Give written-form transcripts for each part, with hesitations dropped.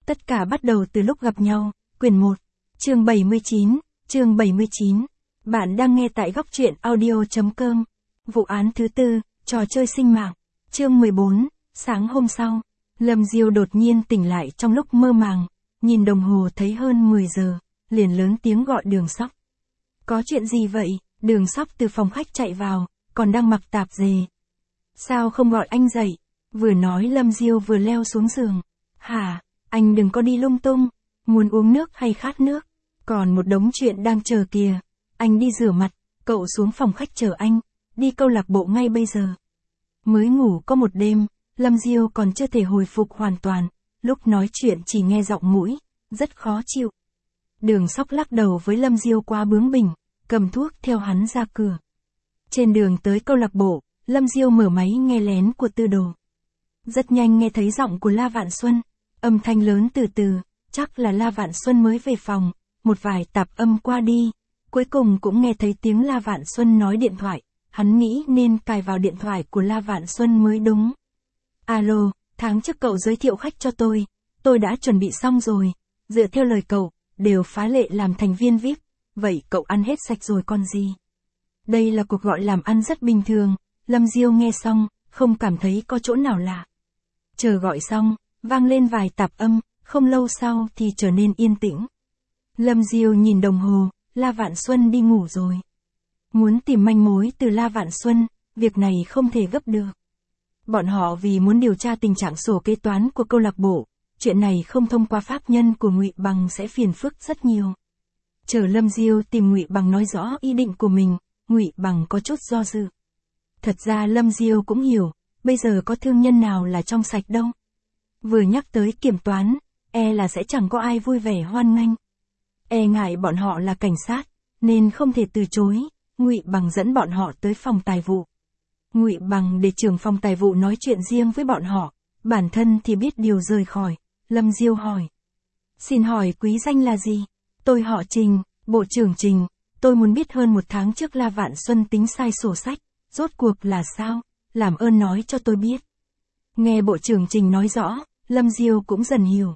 Tất cả bắt đầu từ lúc gặp nhau, quyển 1, chương 79. Bạn đang nghe tại góc truyện audio.com. Vụ án thứ 4, trò chơi sinh mạng. Chương 14, sáng hôm sau, Lâm Diêu đột nhiên tỉnh lại trong lúc mơ màng, nhìn đồng hồ thấy hơn 10 giờ, liền lớn tiếng gọi Đường Sóc. Có chuyện gì vậy? Đường Sóc từ phòng khách chạy vào, còn đang mặc tạp dề. Sao không gọi anh dậy? Vừa nói Lâm Diêu vừa leo xuống giường. Hả, anh đừng có đi lung tung, muốn uống nước hay khát nước? Còn một đống chuyện đang chờ kìa. Anh đi rửa mặt, cậu xuống phòng khách chờ anh, đi câu lạc bộ ngay bây giờ. Mới ngủ có một đêm, Lâm Diêu còn chưa thể hồi phục hoàn toàn, lúc nói chuyện chỉ nghe giọng mũi, rất khó chịu. Đường Sóc lắc đầu với Lâm Diêu quá bướng bỉnh, cầm thuốc theo hắn ra cửa. Trên đường tới câu lạc bộ, Lâm Diêu mở máy nghe lén của Tư Đồ. Rất nhanh nghe thấy giọng của La Vạn Xuân, âm thanh lớn từ từ, chắc là La Vạn Xuân mới về phòng, một vài tạp âm qua đi, cuối cùng cũng nghe thấy tiếng La Vạn Xuân nói điện thoại, hắn nghĩ nên cài vào điện thoại của La Vạn Xuân mới đúng. Alo, tháng trước cậu giới thiệu khách cho tôi đã chuẩn bị xong rồi, dựa theo lời cậu, đều phá lệ làm thành viên VIP, vậy cậu ăn hết sạch rồi còn gì? Đây là cuộc gọi làm ăn rất bình thường, Lâm Diêu nghe xong, không cảm thấy có chỗ nào lạ. Chờ gọi xong, vang lên vài tạp âm, không lâu sau thì trở nên yên tĩnh. Lâm Diêu nhìn đồng hồ, La Vạn Xuân đi ngủ rồi. Muốn tìm manh mối từ La Vạn Xuân, việc này không thể gấp được. Bọn họ vì muốn điều tra tình trạng sổ kế toán của câu lạc bộ, chuyện này không thông qua pháp nhân của Ngụy Bằng sẽ phiền phức rất nhiều. Chờ Lâm Diêu tìm Ngụy Bằng nói rõ ý định của mình, Ngụy Bằng có chút do dự. Thật ra Lâm Diêu cũng hiểu, bây giờ có thương nhân nào là trong sạch đâu. Vừa nhắc tới kiểm toán, là sẽ chẳng có ai vui vẻ hoan nghênh. Ngại bọn họ là cảnh sát, nên không thể từ chối, Ngụy Bằng dẫn bọn họ tới phòng tài vụ. Ngụy Bằng để trưởng phòng tài vụ nói chuyện riêng với bọn họ, bản thân thì biết điều rời khỏi. Lâm Diêu hỏi. Xin hỏi quý danh là gì? Tôi họ Trình, Bộ trưởng Trình, tôi muốn biết hơn một tháng trước La Vạn Xuân tính sai sổ sách, rốt cuộc là sao? Làm ơn nói cho tôi biết. Nghe Bộ trưởng Trình nói rõ, Lâm Diêu cũng dần hiểu.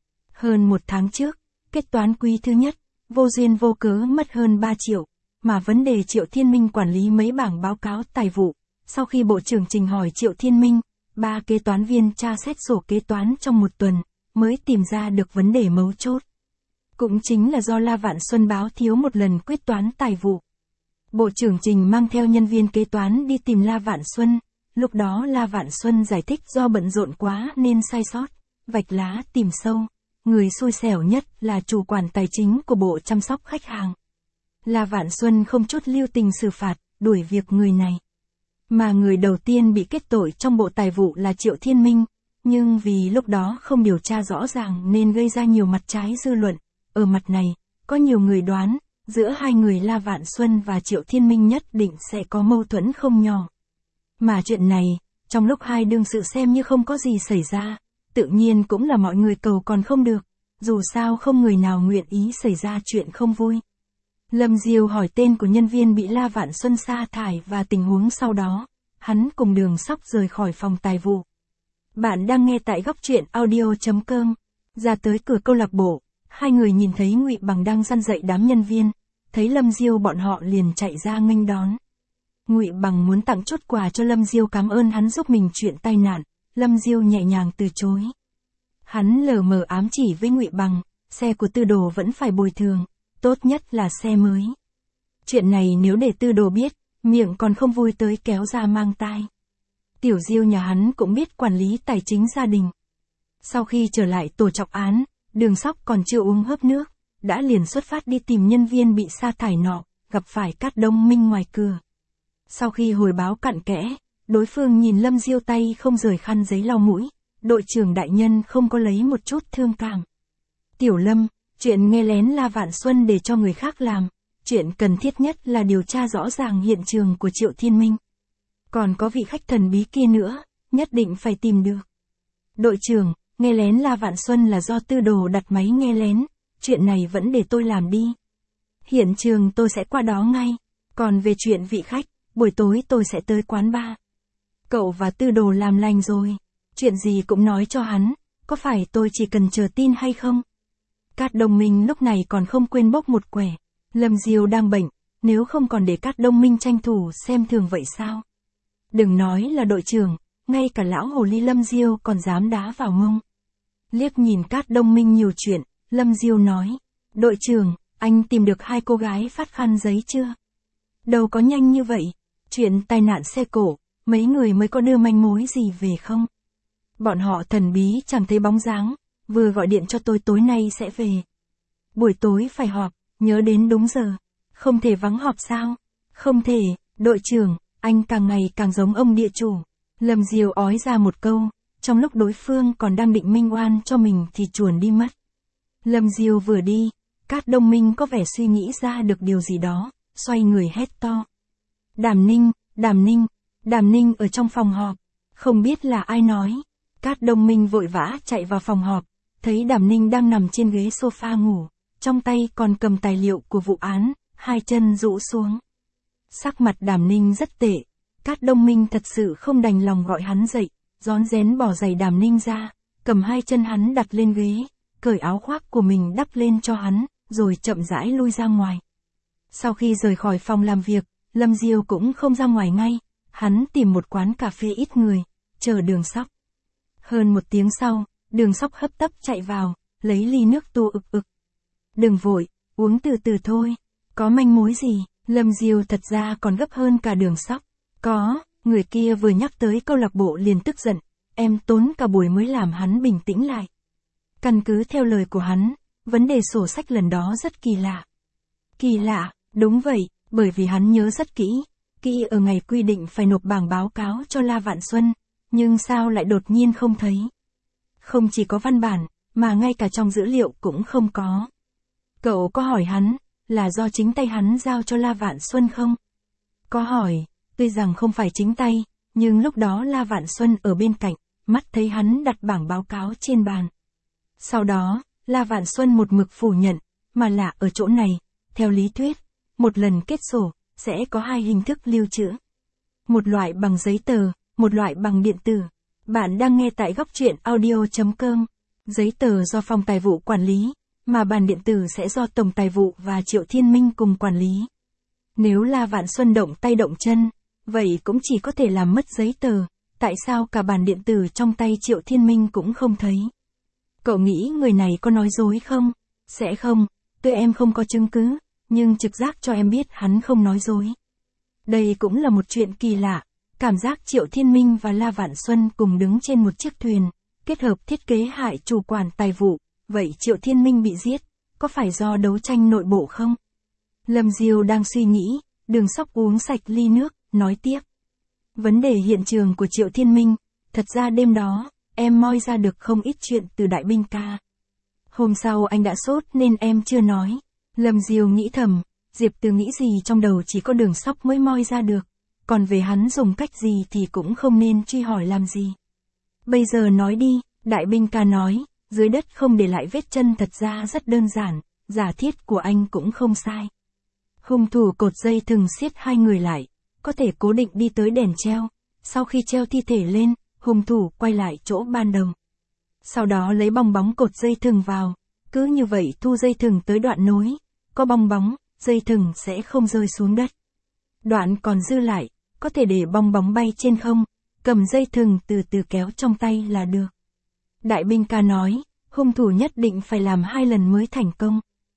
Hơn một tháng trước, kết toán quý thứ nhất, vô duyên vô cớ mất hơn 3 triệu, mà vấn đề Triệu Thiên Minh quản lý mấy bảng báo cáo tài vụ. Sau khi Bộ trưởng Trình hỏi Triệu Thiên Minh, 3 kế toán viên tra xét sổ kế toán trong một tuần, mới tìm ra được vấn đề mấu chốt. Cũng chính là do La Vạn Xuân báo thiếu một lần quyết toán tài vụ. Bộ trưởng Trình mang theo nhân viên kế toán đi tìm La Vạn Xuân, lúc đó La Vạn Xuân giải thích do bận rộn quá nên sai sót, vạch lá tìm sâu. Người xui xẻo nhất là chủ quản tài chính của Bộ chăm sóc khách hàng. La Vạn Xuân không chút lưu tình xử phạt, đuổi việc người này. Mà người đầu tiên bị kết tội trong Bộ Tài vụ là Triệu Thiên Minh, nhưng vì lúc đó không điều tra rõ ràng nên gây ra nhiều mặt trái dư luận. Ở mặt này, có nhiều người đoán, giữa hai người La Vạn Xuân và Triệu Thiên Minh nhất định sẽ có mâu thuẫn không nhỏ. Mà chuyện này, trong lúc hai đương sự xem như không có gì xảy ra, tự nhiên cũng là mọi người cầu còn không được, dù sao không người nào nguyện ý xảy ra chuyện không vui. Lâm Diêu hỏi tên của nhân viên bị La Vạn Xuân sa thải và tình huống sau đó, hắn cùng Đường Sóc rời khỏi phòng tài vụ. Bạn đang nghe tại góc truyện audio.com. Ra tới cửa câu lạc bộ, hai người nhìn thấy Ngụy Bằng đang răn dạy đám nhân viên, thấy Lâm Diêu bọn họ liền chạy ra nghênh đón. Ngụy Bằng muốn tặng chút quà cho Lâm Diêu cảm ơn hắn giúp mình chuyện tai nạn, Lâm Diêu nhẹ nhàng từ chối. Hắn lờ mờ ám chỉ với Ngụy Bằng, xe của Tư Đồ vẫn phải bồi thường, tốt nhất là xe mới. Chuyện này nếu để Tư Đồ biết, miệng còn không vui tới kéo ra mang tai. Tiểu Diêu nhà hắn cũng biết quản lý tài chính gia đình. Sau khi trở lại tổ trọng án, Đường Sóc còn chưa uống hớp nước, đã liền xuất phát đi tìm nhân viên bị sa thải nọ, gặp phải Cát Đông Minh ngoài cửa. Sau khi hồi báo cặn kẽ, đối phương nhìn Lâm Diêu tay không rời khăn giấy lau mũi, đội trưởng đại nhân không có lấy một chút thương cảm. Tiểu Lâm, chuyện nghe lén La Vạn Xuân để cho người khác làm, chuyện cần thiết nhất là điều tra rõ ràng hiện trường của Triệu Thiên Minh. Còn có vị khách thần bí kia nữa, nhất định phải tìm được. Đội trưởng, nghe lén La Vạn Xuân là do Tư Đồ đặt máy nghe lén, chuyện này vẫn để tôi làm đi. Hiện trường tôi sẽ qua đó ngay, còn về chuyện vị khách, buổi tối tôi sẽ tới quán bar. Cậu và Tư Đồ làm lành rồi, chuyện gì cũng nói cho hắn, có phải tôi chỉ cần chờ tin hay không? Cát Đông Minh lúc này còn không quên bốc một quẻ. Lâm Diêu đang bệnh, nếu không còn để Cát Đông Minh tranh thủ xem thường vậy sao? Đừng nói là đội trưởng, ngay cả lão hồ ly Lâm Diêu còn dám đá vào mông. Liếc nhìn Cát Đông Minh nhiều chuyện, Lâm Diêu nói, đội trưởng, anh tìm được 2 cô gái phát khăn giấy chưa? Đâu có nhanh như vậy, chuyện tai nạn xe cộ, mấy người mới có đưa manh mối gì về không? Bọn họ thần bí chẳng thấy bóng dáng, vừa gọi điện cho tôi tối nay sẽ về. Buổi tối phải họp, nhớ đến đúng giờ. Không thể vắng họp sao? Không thể, đội trưởng, anh càng ngày càng giống ông địa chủ. Lâm Diêu ói ra một câu, trong lúc đối phương còn đang định minh oan cho mình thì chuồn đi mất. Lâm Diêu vừa đi, Cát Đông Minh có vẻ suy nghĩ ra được điều gì đó, xoay người hét to. Đàm Ninh, Đàm Ninh, Đàm Ninh ở trong phòng họp, không biết là ai nói. Cát Đông Minh vội vã chạy vào phòng họp, thấy Đàm Ninh đang nằm trên ghế sofa ngủ, trong tay còn cầm tài liệu của vụ án, 2 chân rũ xuống. Sắc mặt Đàm Ninh rất tệ, Cát Đông Minh thật sự không đành lòng gọi hắn dậy, rón rén bỏ giày Đàm Ninh ra, cầm 2 chân hắn đặt lên ghế, cởi áo khoác của mình đắp lên cho hắn, rồi chậm rãi lui ra ngoài. Sau khi rời khỏi phòng làm việc, Lâm Diêu cũng không ra ngoài ngay, hắn tìm một quán cà phê ít người, chờ Đường Sóc. Hơn 1 tiếng sau, Đường Sóc hấp tấp chạy vào, lấy ly nước tua ực ực. Đừng vội, uống từ từ thôi, có manh mối gì? Lâm Diêu thật ra còn gấp hơn cả Đường Sóc. Có, người kia vừa nhắc tới câu lạc bộ liền tức giận, em tốn cả buổi mới làm hắn bình tĩnh lại. Căn cứ theo lời của hắn, vấn đề sổ sách lần đó rất kỳ lạ. Kỳ lạ, đúng vậy, bởi vì hắn nhớ rất kỹ ở ngày quy định phải nộp bảng báo cáo cho La Vạn Xuân, nhưng sao lại đột nhiên không thấy. Không chỉ có văn bản, mà ngay cả trong dữ liệu cũng không có. Cậu có hỏi hắn, là do chính tay hắn giao cho La Vạn Xuân không? Có hỏi, tuy rằng không phải chính tay, nhưng lúc đó La Vạn Xuân ở bên cạnh, mắt thấy hắn đặt bảng báo cáo trên bàn. Sau đó, La Vạn Xuân một mực phủ nhận, mà lạ ở chỗ này, theo lý thuyết, một lần kết sổ, sẽ có 2 hình thức lưu trữ. Một loại bằng giấy tờ, một loại bằng điện tử. Bạn đang nghe tại góc truyện audio.com. Giấy tờ do phòng tài vụ quản lý, mà bản điện tử sẽ do Tổng Tài vụ và Triệu Thiên Minh cùng quản lý. Nếu La Vạn Xuân động tay động chân, vậy cũng chỉ có thể làm mất giấy tờ, tại sao cả bản điện tử trong tay Triệu Thiên Minh cũng không thấy? Cậu nghĩ người này có nói dối không? Sẽ không, tuy em không có chứng cứ, nhưng trực giác cho em biết hắn không nói dối. Đây cũng là một chuyện kỳ lạ, cảm giác Triệu Thiên Minh và La Vạn Xuân cùng đứng trên một chiếc thuyền, kết hợp thiết kế hại chủ quản tài vụ, vậy Triệu Thiên Minh bị giết, có phải do đấu tranh nội bộ không? Lâm Diêu đang suy nghĩ, Đường Sóc uống sạch ly nước, nói tiếp. Vấn đề hiện trường của Triệu Thiên Minh, thật ra đêm đó, em moi ra được không ít chuyện từ Đại Binh Ca. Hôm sau anh đã sốt nên em chưa nói. Lâm Diêu nghĩ thầm, Diệp Từ nghĩ gì trong đầu chỉ có Đường Sóc mới moi ra được, còn về hắn dùng cách gì thì cũng không nên truy hỏi làm gì. Bây giờ nói đi, Đại Binh Ca nói, dưới đất không để lại vết chân thật ra rất đơn giản, giả thiết của anh cũng không sai. Hung thủ cột dây thừng siết 2 người lại, có thể cố định đi tới đèn treo, sau khi treo thi thể lên, hung thủ quay lại chỗ ban đầu. Sau đó lấy bong bóng cột dây thừng vào, cứ như vậy thu dây thừng tới đoạn nối, có bong bóng, dây thừng sẽ không rơi xuống đất. Đoạn còn dư lại, có thể để bong bóng bay trên không, cầm dây thừng từ từ kéo trong tay là được. Đại Binh Ca nói, hung thủ nhất định phải làm 2 lần mới thành công.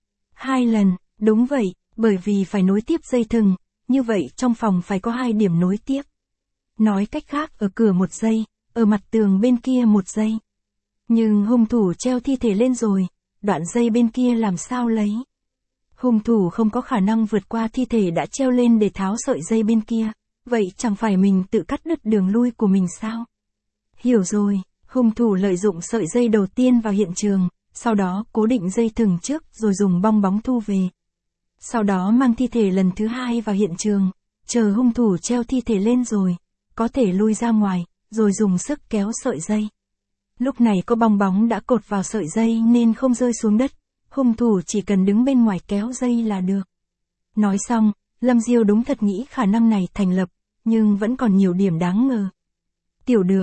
2 lần, đúng vậy, bởi vì phải nối tiếp dây thừng, như vậy trong phòng phải có 2 điểm nối tiếp. Nói cách khác ở cửa 1 giây, ở mặt tường bên kia 1 giây. Nhưng hung thủ treo thi thể lên rồi, đoạn dây bên kia làm sao lấy? Hung thủ không có khả năng vượt qua thi thể đã treo lên để tháo sợi dây bên kia, vậy chẳng phải mình tự cắt đứt đường lui của mình sao? Hiểu rồi, hung thủ lợi dụng sợi dây đầu tiên vào hiện trường, sau đó cố định dây thừng trước rồi dùng bong bóng thu về. Sau đó mang thi thể lần thứ 2 vào hiện trường, chờ hung thủ treo thi thể lên rồi, có thể lui ra ngoài, rồi dùng sức kéo sợi dây. Lúc này có bong bóng đã cột vào sợi dây nên không rơi xuống đất, hung thủ chỉ cần đứng bên ngoài kéo dây là được. Nói xong, Lâm Diêu đúng thật nghĩ khả năng này thành lập, nhưng vẫn còn nhiều điểm đáng ngờ. Tiểu Đường,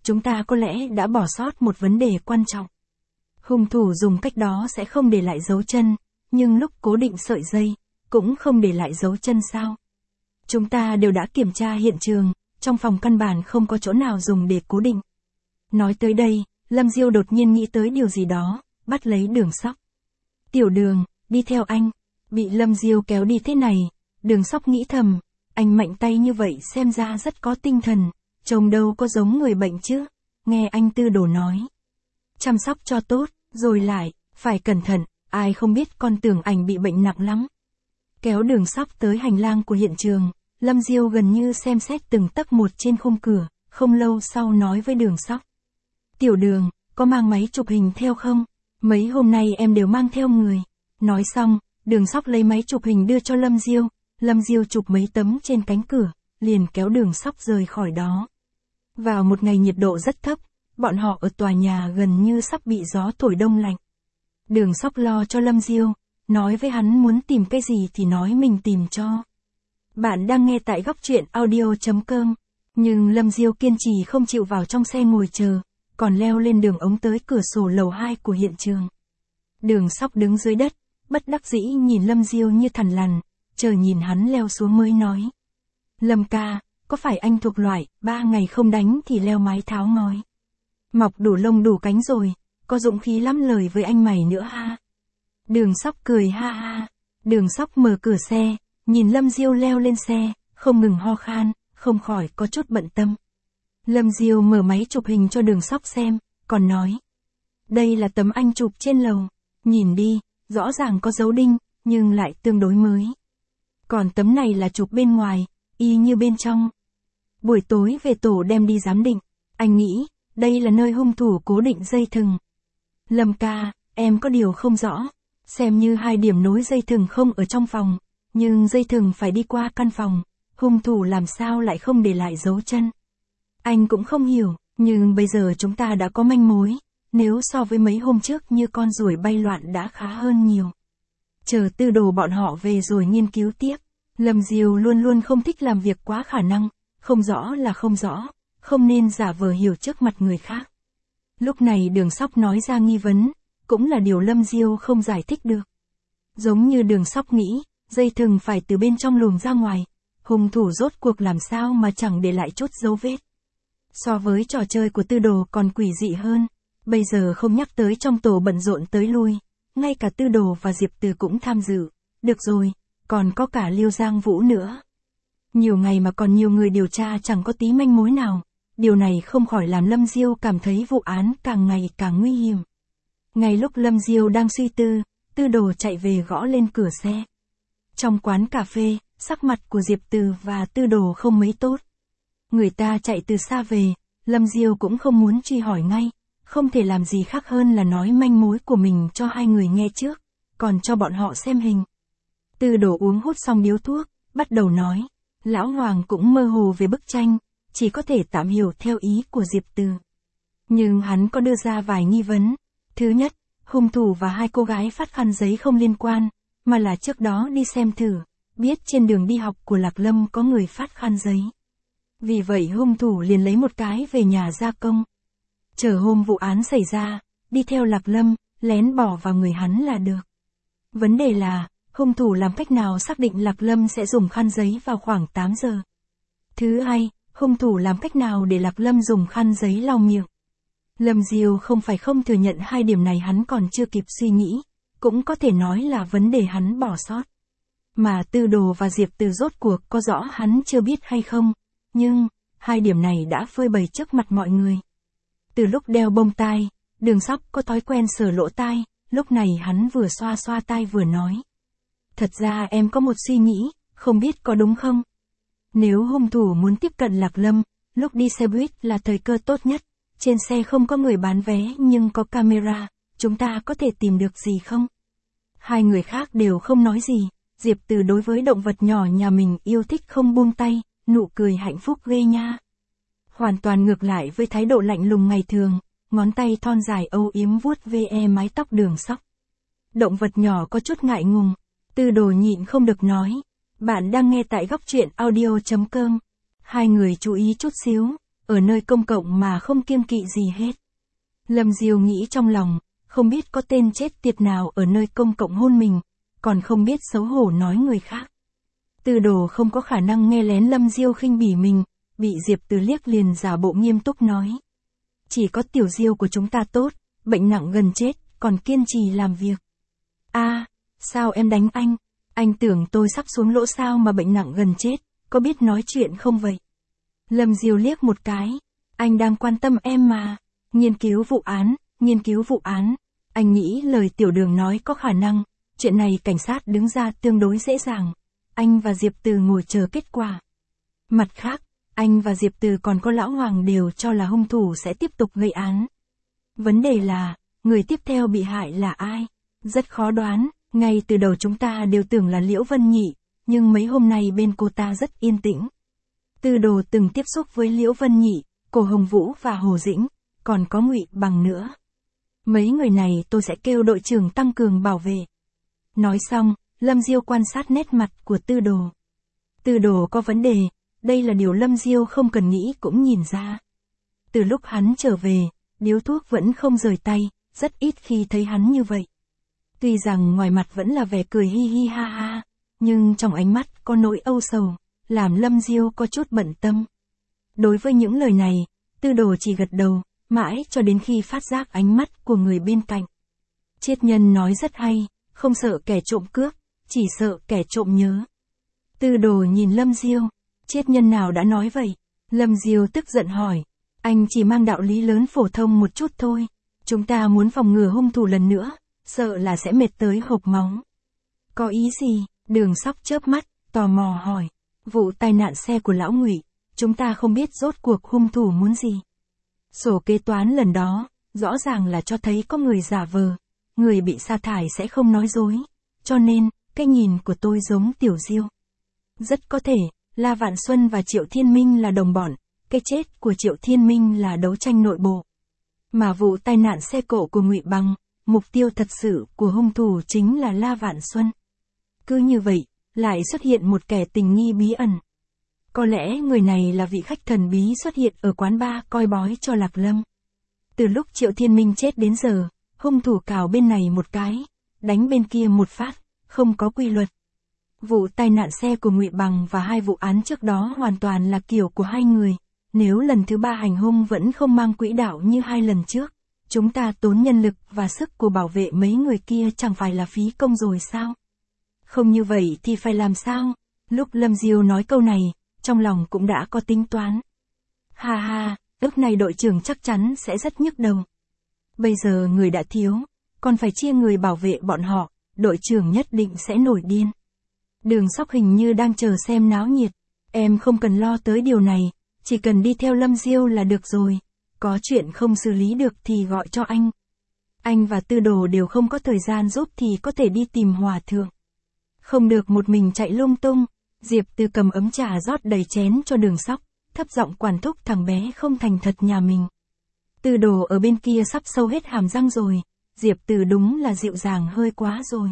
chúng ta có lẽ đã bỏ sót một vấn đề quan trọng. Hung thủ dùng cách đó sẽ không để lại dấu chân, nhưng lúc cố định sợi dây, cũng không để lại dấu chân sao? Chúng ta đều đã kiểm tra hiện trường, trong phòng căn bản không có chỗ nào dùng để cố định. Nói tới đây, Lâm Diêu đột nhiên nghĩ tới điều gì đó, bắt lấy Đường Sóc. Tiểu Đường, đi theo anh. Bị Lâm Diêu kéo đi thế này, Đường Sóc nghĩ thầm, anh mạnh tay như vậy xem ra rất có tinh thần, trông đâu có giống người bệnh chứ. Nghe anh Tư Đồ nói, chăm sóc cho tốt, rồi lại, phải cẩn thận, ai không biết con tưởng ảnh bị bệnh nặng lắm. Kéo Đường Sóc tới hành lang của hiện trường, Lâm Diêu gần như xem xét từng tấc một trên khung cửa, không lâu sau nói với Đường Sóc. Tiểu Đường, có mang máy chụp hình theo không? Mấy hôm nay em đều mang theo người. Nói xong, Đường Sóc lấy máy chụp hình đưa cho Lâm Diêu. Lâm Diêu chụp mấy tấm trên cánh cửa, liền kéo Đường Sóc rời khỏi đó. Vào một ngày nhiệt độ rất thấp, bọn họ ở tòa nhà gần như sắp bị gió thổi đông lạnh. Đường Sóc lo cho Lâm Diêu, nói với hắn muốn tìm cái gì thì nói mình tìm cho. Bạn đang nghe tại góc truyện audio.com, nhưng Lâm Diêu kiên trì không chịu vào trong xe ngồi chờ, còn leo lên đường ống tới cửa sổ lầu 2 của hiện trường. Đường Sóc đứng dưới đất, bất đắc dĩ nhìn Lâm Diêu như thằn lằn, chờ nhìn hắn leo xuống mới nói. Lâm ca, có phải anh thuộc loại, 3 ngày không đánh thì leo mái tháo ngói. Mọc đủ lông đủ cánh rồi, có dũng khí lắm lời với anh mày nữa ha. Đường Sóc cười ha ha. Đường Sóc mở cửa xe, nhìn Lâm Diêu leo lên xe, không ngừng ho khan, không khỏi có chút bận tâm. Lâm Diêu mở máy chụp hình cho Đường Sóc xem, còn nói. Đây là tấm anh chụp trên lầu, nhìn đi, rõ ràng có dấu đinh, nhưng lại tương đối mới. Còn tấm này là chụp bên ngoài, y như bên trong. Buổi tối về tổ đem đi giám định, anh nghĩ, đây là nơi hung thủ cố định dây thừng. Lâm ca, em có điều không rõ, xem như 2 điểm nối dây thừng không ở trong phòng, nhưng dây thừng phải đi qua căn phòng, hung thủ làm sao lại không để lại dấu chân. Anh cũng không hiểu, nhưng bây giờ chúng ta đã có manh mối, nếu so với mấy hôm trước như con ruồi bay loạn đã khá hơn nhiều. Chờ Tư Đồ bọn họ về rồi nghiên cứu tiếp. Lâm Diêu luôn luôn không thích làm việc quá khả năng, không rõ là không rõ, không nên giả vờ hiểu trước mặt người khác. Lúc này Đường Sóc nói ra nghi vấn, cũng là điều Lâm Diêu không giải thích được. Giống như Đường Sóc nghĩ, dây thừng phải từ bên trong luồng ra ngoài, hung thủ rốt cuộc làm sao mà chẳng để lại chút dấu vết. So với trò chơi của Tư Đồ còn quỷ dị hơn, bây giờ không nhắc tới trong tổ bận rộn tới lui, ngay cả Tư Đồ và Diệp Từ cũng tham dự, được rồi, còn có cả Liêu Giang Vũ nữa. Nhiều ngày mà còn nhiều người điều tra chẳng có tí manh mối nào, điều này không khỏi làm Lâm Diêu cảm thấy vụ án càng ngày càng nguy hiểm. Ngay lúc Lâm Diêu đang suy tư, Tư Đồ chạy về gõ lên cửa xe. Trong quán cà phê, sắc mặt của Diệp Từ và Tư Đồ không mấy tốt. Người ta chạy từ xa về, Lâm Diêu cũng không muốn truy hỏi ngay, không thể làm gì khác hơn là nói manh mối của mình cho 2 người nghe trước, còn cho bọn họ xem hình. Tư Đồ uống hút xong điếu thuốc, bắt đầu nói, Lão Hoàng cũng mơ hồ về bức tranh, chỉ có thể tạm hiểu theo ý của Diệp Từ. Nhưng hắn có đưa ra vài nghi vấn. Thứ nhất, hung thủ và 2 cô gái phát khăn giấy không liên quan, mà là trước đó đi xem thử, biết trên đường đi học của Lạc Lâm có người phát khăn giấy. Vì vậy hung thủ liền lấy một cái về nhà gia công. Chờ hôm vụ án xảy ra, đi theo Lạc Lâm, lén bỏ vào người hắn là được. Vấn đề là, hung thủ làm cách nào xác định Lạc Lâm sẽ dùng khăn giấy vào khoảng 8 giờ. Thứ hai, hung thủ làm cách nào để Lạc Lâm dùng khăn giấy lau miệng. Lâm Diêu không phải không thừa nhận 2 điểm này hắn còn chưa kịp suy nghĩ, cũng có thể nói là vấn đề hắn bỏ sót. Mà Tư Đồ và Diệp Từ rốt cuộc có rõ hắn chưa biết hay không, nhưng 2 điểm này đã phơi bày trước mặt mọi người. Từ lúc đeo bông tai, Đường Sóc có thói quen sờ lỗ tai, lúc này hắn vừa xoa xoa tai vừa nói. Thật ra em có một suy nghĩ, không biết có đúng không? Nếu hung thủ muốn tiếp cận Lạc Lâm, lúc đi xe buýt là thời cơ tốt nhất, trên xe không có người bán vé nhưng có camera, chúng ta có thể tìm được gì không? 2 người khác đều không nói gì, Diệp Từ đối với động vật nhỏ nhà mình yêu thích không buông tay, nụ cười hạnh phúc ghê nha. Hoàn toàn ngược lại với thái độ lạnh lùng ngày thường, ngón tay thon dài âu yếm vuốt ve mái tóc Đường Sóc. Động vật nhỏ có chút ngại ngùng, Tư Đồ nhịn không được nói. Bạn đang nghe tại góc truyện audio.com. 2 người chú ý chút xíu, ở nơi công cộng mà không kiêng kỵ gì hết. Lâm Diêu nghĩ trong lòng, không biết có tên chết tiệt nào ở nơi công cộng hôn mình, còn không biết xấu hổ nói người khác. Tư Đồ không có khả năng nghe lén Lâm Diêu khinh bỉ mình, bị Diệp Từ liếc liền giả bộ nghiêm túc nói. Chỉ có Tiểu Diêu của chúng ta tốt, bệnh nặng gần chết, còn kiên trì làm việc. Sao em đánh anh? Anh tưởng tôi sắp xuống lỗ sao mà bệnh nặng gần chết, có biết nói chuyện không vậy? Lâm Diêu liếc một cái, anh đang quan tâm em mà. Nghiên cứu vụ án. Anh nghĩ lời Tiểu Đường nói có khả năng, chuyện này cảnh sát đứng ra tương đối dễ dàng. Anh và Diệp Từ ngồi chờ kết quả. Mặt khác, anh và Diệp Từ còn có Lão Hoàng đều cho là hung thủ sẽ tiếp tục gây án. Vấn đề là, người tiếp theo bị hại là ai? Rất khó đoán, ngay từ đầu chúng ta đều tưởng là Liễu Vân Nhị, nhưng mấy hôm nay bên cô ta rất yên tĩnh. Tư Đồ từng tiếp xúc với Liễu Vân Nhị, Cổ Hồng Vũ và Hồ Dĩnh, còn có Ngụy Bằng nữa. Mấy người này tôi sẽ kêu đội trưởng tăng cường bảo vệ. Nói xong, Lâm Diêu quan sát nét mặt của Tư Đồ. Tư Đồ có vấn đề, đây là điều Lâm Diêu không cần nghĩ cũng nhìn ra. Từ lúc hắn trở về, điếu thuốc vẫn không rời tay, rất ít khi thấy hắn như vậy. Tuy rằng ngoài mặt vẫn là vẻ cười hi hi ha ha, nhưng trong ánh mắt có nỗi âu sầu, làm Lâm Diêu có chút bận tâm. Đối với những lời này, Tư Đồ chỉ gật đầu, mãi cho đến khi phát giác ánh mắt của người bên cạnh. Triết Nhân nói rất hay, không sợ kẻ trộm cướp, chỉ sợ kẻ trộm nhớ. Tư Đồ nhìn Lâm Diêu, Triết Nhân nào đã nói vậy? Lâm Diêu tức giận hỏi, anh chỉ mang đạo lý lớn phổ thông một chút thôi. Chúng ta muốn phòng ngừa hung thủ lần nữa, sợ là sẽ mệt tới hộc máu. Có ý gì? Đường Sóc chớp mắt, tò mò hỏi. Vụ tai nạn xe của Lão Ngụy, chúng ta không biết rốt cuộc hung thủ muốn gì. Sổ kế toán lần đó, rõ ràng là cho thấy có người giả vờ, người bị sa thải sẽ không nói dối, cho nên, cái nhìn của tôi giống Tiểu Diêu. Rất có thể, La Vạn Xuân và Triệu Thiên Minh là đồng bọn, cái chết của Triệu Thiên Minh là đấu tranh nội bộ. Mà vụ tai nạn xe cộ của Ngụy Bằng, mục tiêu thật sự của hung thủ chính là La Vạn Xuân. Cứ như vậy, lại xuất hiện một kẻ tình nghi bí ẩn. Có lẽ người này là vị khách thần bí xuất hiện ở quán bar coi bói cho Lạc Lâm. Từ lúc Triệu Thiên Minh chết đến giờ, hung thủ cào bên này một cái, đánh bên kia một phát, không có quy luật. Vụ tai nạn xe của Ngụy Bằng và hai vụ án trước đó hoàn toàn là kiểu của hai người. Nếu lần thứ ba hành hung vẫn không mang quỹ đạo như hai lần trước, chúng ta tốn nhân lực và sức của bảo vệ mấy người kia chẳng phải là phí công rồi sao? Không như vậy thì phải làm sao? Lúc Lâm Diêu nói câu này, trong lòng cũng đã có tính toán. Ha ha, lúc này đội trưởng chắc chắn sẽ rất nhức đầu. Bây giờ người đã thiếu, còn phải chia người bảo vệ bọn họ, đội trưởng nhất định sẽ nổi điên. Đường Sóc hình như đang chờ xem náo nhiệt. Em không cần lo tới điều này, chỉ cần đi theo Lâm Diêu là được rồi. Có chuyện không xử lý được thì gọi cho anh. Anh và Tư Đồ đều không có thời gian giúp thì có thể đi tìm Hòa Thượng. Không được một mình chạy lung tung. Diệp Từ cầm ấm trà rót đầy chén cho Đường Sóc, thấp giọng quản thúc thằng bé không thành thật nhà mình. Tư Đồ ở bên kia sắp sâu hết hàm răng rồi, Diệp Từ đúng là dịu dàng hơi quá rồi.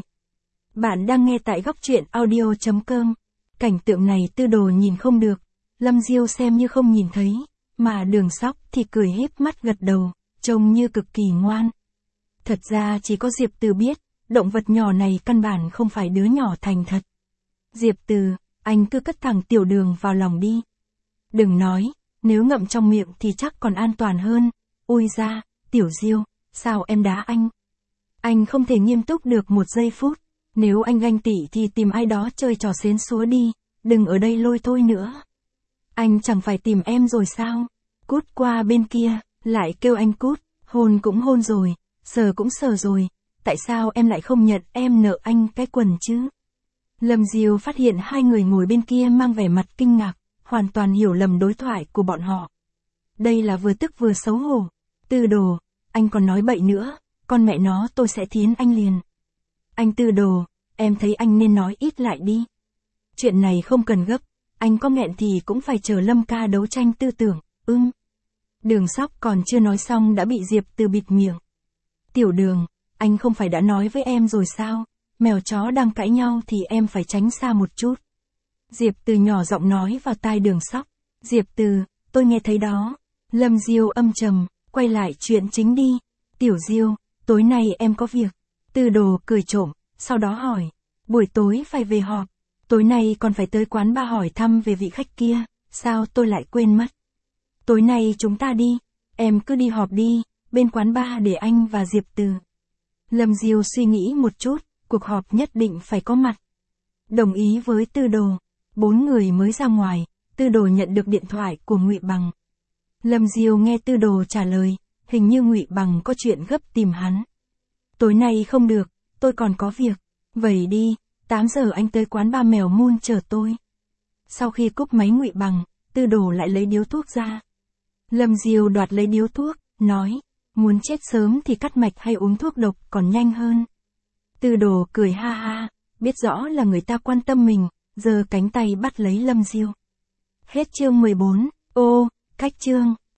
Bạn đang nghe tại góc truyện audio.com. Cảnh tượng này Tư Đồ nhìn không được, Lâm Diêu xem như không nhìn thấy, mà Đường Sóc thì cười híp mắt gật đầu, trông như cực kỳ ngoan. Thật ra chỉ có Diệp Từ biết, động vật nhỏ này căn bản không phải đứa nhỏ thành thật. Diệp Từ, anh cứ cất thẳng Tiểu Đường vào lòng đi. Đừng nói, nếu ngậm trong miệng thì chắc còn an toàn hơn. Ui ra, Tiểu Diêu, sao em đá anh? Anh không thể nghiêm túc được một giây phút. Nếu anh ganh tị thì tìm ai đó chơi trò xến xúa đi, đừng ở đây lôi thôi nữa. Anh chẳng phải tìm em rồi sao? Cút qua bên kia, lại kêu anh cút, hôn cũng hôn rồi, sờ cũng sờ rồi, tại sao em lại không nhận em nợ anh cái quần chứ? Lâm Diêu phát hiện hai người ngồi bên kia mang vẻ mặt kinh ngạc, hoàn toàn hiểu lầm đối thoại của bọn họ. Đây là vừa tức vừa xấu hổ. Tư Đồ, anh còn nói bậy nữa, con mẹ nó tôi sẽ thiến anh liền. Anh Tư Đồ, em thấy anh nên nói ít lại đi. Chuyện này không cần gấp, anh có nghẹn thì cũng phải chờ Lâm ca đấu tranh tư tưởng, Đường Sóc còn chưa nói xong đã bị Diệp Từ bịt miệng. Tiểu Đường, anh không phải đã nói với em rồi sao, mèo chó đang cãi nhau thì em phải tránh xa một chút. Diệp Từ nhỏ giọng nói vào tai Đường Sóc. Diệp Từ, tôi nghe thấy đó, Lâm Diêu âm trầm, quay lại chuyện chính đi. Tiểu Diêu, tối nay em có việc. Tư Đồ cười trộm, sau đó hỏi. Buổi tối phải về họp. Tối nay còn phải tới quán ba hỏi thăm về vị khách kia. Sao tôi lại quên mất? Tối nay chúng ta đi. Em cứ đi họp đi, bên quán ba để anh và Diệp Từ. Lâm Diêu suy nghĩ một chút, cuộc họp nhất định phải có mặt. Đồng ý với Tư Đồ. 4 người mới ra ngoài, Tư Đồ nhận được điện thoại của Ngụy Bằng. Lâm Diêu nghe Tư Đồ trả lời, hình như Ngụy Bằng có chuyện gấp tìm hắn. Tối nay không được, tôi còn có việc. Vậy đi, 8 giờ anh tới quán ba Mèo Mun chờ tôi. Sau khi cúp máy Ngụy Bằng, Tư Đồ lại lấy điếu thuốc ra. Lâm Diêu đoạt lấy điếu thuốc, nói, muốn chết sớm thì cắt mạch hay uống thuốc độc còn nhanh hơn. Tư Đồ cười ha ha, biết rõ là người ta quan tâm mình, giơ cánh tay bắt lấy Lâm Diêu. Hết chương 14, cách chương.